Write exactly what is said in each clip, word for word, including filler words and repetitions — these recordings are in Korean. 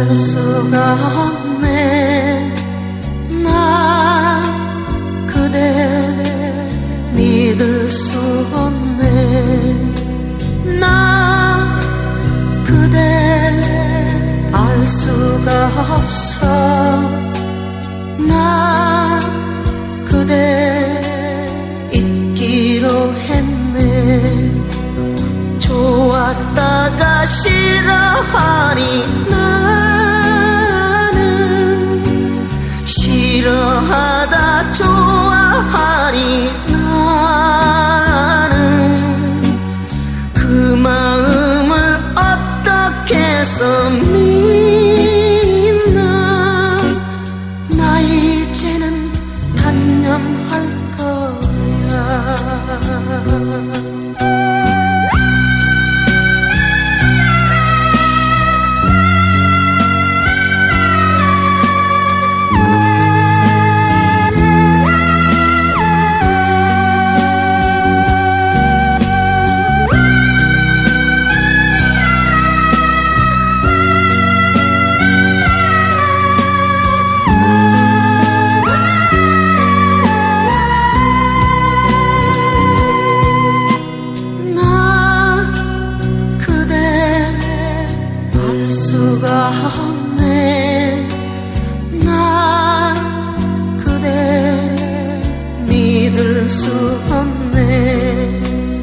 알 수가 없네. 나 그대 믿을 수 없네. 나 그대 알 수가 없어. 나 그대 잊기로 했네. 좋았다가 싫어하니 나는, 싫어하다 좋아하니 나는, 그 마음을 어떻게 해서 믿나. 나 이제는 단념할 거야. 수가 없네. 나 그대 믿을 수 없네.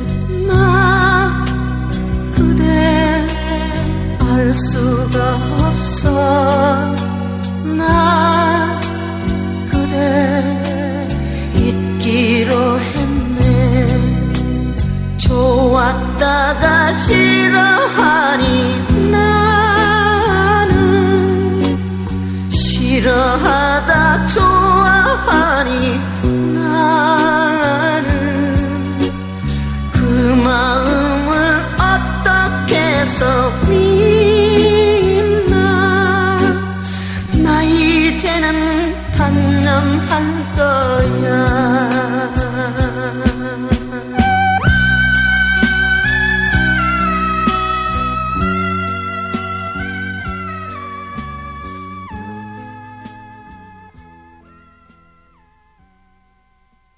나 그대 알 수가 없어. 나 그대 잊기로 했네. 좋았다가 싫어하니 나는, 싫어하다 좋아하니 나는, 그 마음을 어떻게 해서 믿